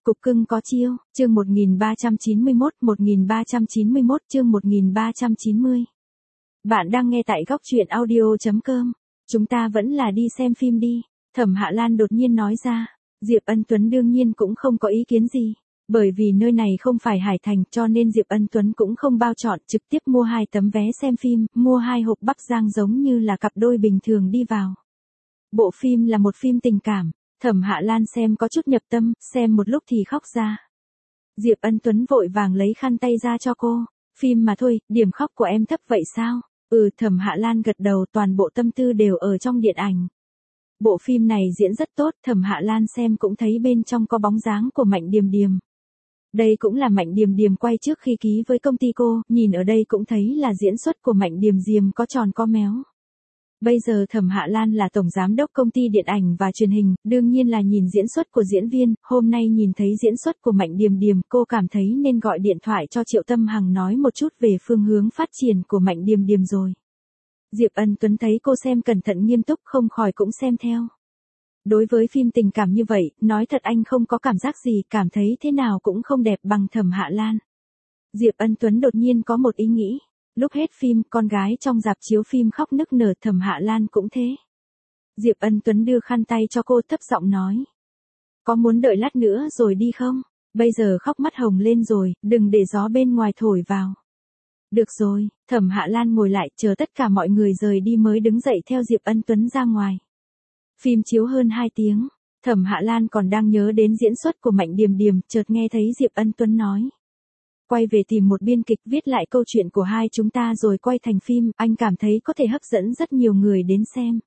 Cục cưng có chiêu, chương 1391, chương 1390. Bạn đang nghe tại góc truyện audio.com. Chúng ta vẫn là đi xem phim đi, Thẩm Hạ Lan đột nhiên nói ra. Diệp Ân Tuấn đương nhiên cũng không có ý kiến gì. Bởi vì nơi này không phải Hải Thành cho nên Diệp Ân Tuấn cũng không bao chọn, trực tiếp mua 2 tấm vé xem phim, mua 2 hộp Bắc Giang giống như là cặp đôi bình thường đi vào. Bộ phim là một phim tình cảm, Thẩm Hạ Lan xem có chút nhập tâm, xem một lúc thì khóc ra. Diệp Ân Tuấn vội vàng lấy khăn tay ra cho cô, phim mà thôi, điểm khóc của em thấp vậy sao? Thẩm Hạ Lan gật đầu, toàn bộ tâm tư đều ở trong điện ảnh. Bộ phim này diễn rất tốt, Thẩm Hạ Lan xem cũng thấy bên trong có bóng dáng của Mạnh Điềm Điềm. Đây cũng là Mạnh Điềm Điềm quay trước khi ký với công ty cô, nhìn ở đây cũng thấy là diễn xuất của Mạnh Điềm Điềm có tròn có méo. Bây giờ Thẩm Hạ Lan là tổng giám đốc công ty điện ảnh và truyền hình, đương nhiên là nhìn diễn xuất của diễn viên, hôm nay nhìn thấy diễn xuất của Mạnh Điềm Điềm, cô cảm thấy nên gọi điện thoại cho Triệu Tâm Hằng nói một chút về phương hướng phát triển của Mạnh Điềm Điềm rồi. Diệp Ân Tuấn thấy cô xem cẩn thận nghiêm túc không khỏi cũng xem theo. Đối với phim tình cảm như vậy, nói thật anh không có cảm giác gì, cảm thấy thế nào cũng không đẹp bằng Thẩm Hạ Lan. Diệp Ân Tuấn đột nhiên có một ý nghĩ. Lúc hết phim, con gái trong rạp chiếu phim khóc nức nở, Thẩm Hạ Lan cũng thế. Diệp Ân Tuấn đưa khăn tay cho cô, thấp giọng nói. Có muốn đợi lát nữa rồi đi không? Bây giờ khóc mắt hồng lên rồi, đừng để gió bên ngoài thổi vào. Được rồi, Thẩm Hạ Lan ngồi lại chờ tất cả mọi người rời đi mới đứng dậy theo Diệp Ân Tuấn ra ngoài. Phim chiếu hơn 2 tiếng, Thẩm Hạ Lan còn đang nhớ đến diễn xuất của Mạnh Điềm Điềm, chợt nghe thấy Diệp Ân Tuấn nói. Quay về tìm một biên kịch viết lại câu chuyện của hai chúng ta rồi quay thành phim, anh cảm thấy có thể hấp dẫn rất nhiều người đến xem.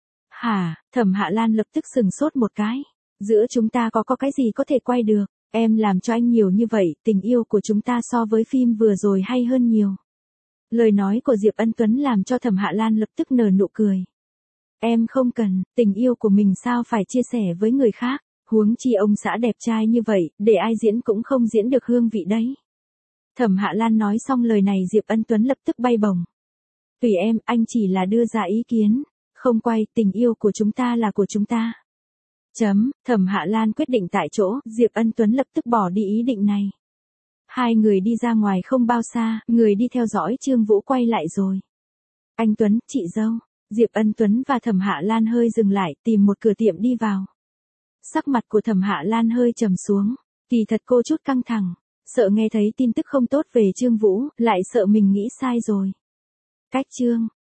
Hả, Thẩm Hạ Lan lập tức sừng sốt một cái. Giữa chúng ta có cái gì có thể quay được, em làm cho anh nhiều như vậy, tình yêu của chúng ta so với phim vừa rồi hay hơn nhiều. Lời nói của Diệp Ân Tuấn làm cho Thẩm Hạ Lan lập tức nở nụ cười. Em không cần, tình yêu của mình sao phải chia sẻ với người khác, huống chi ông xã đẹp trai như vậy, để ai diễn cũng không diễn được hương vị đấy. Thẩm Hạ Lan nói xong lời này Diệp Ân Tuấn lập tức bay bổng. Tùy em, anh chỉ là đưa ra ý kiến, không quay, tình yêu của chúng ta là của chúng ta. Thẩm Hạ Lan quyết định tại chỗ, Diệp Ân Tuấn lập tức bỏ đi ý định này. Hai người đi ra ngoài không bao xa, người đi theo dõi Trương Vũ quay lại rồi. Anh Tuấn, chị dâu. Diệp Ân Tuấn và Thẩm Hạ Lan hơi dừng lại, tìm một cửa tiệm đi vào. Sắc mặt của Thẩm Hạ Lan hơi trầm xuống, kỳ thật cô chút căng thẳng. Sợ nghe thấy tin tức không tốt về Trương Vũ, lại sợ mình nghĩ sai rồi. Cách Trương,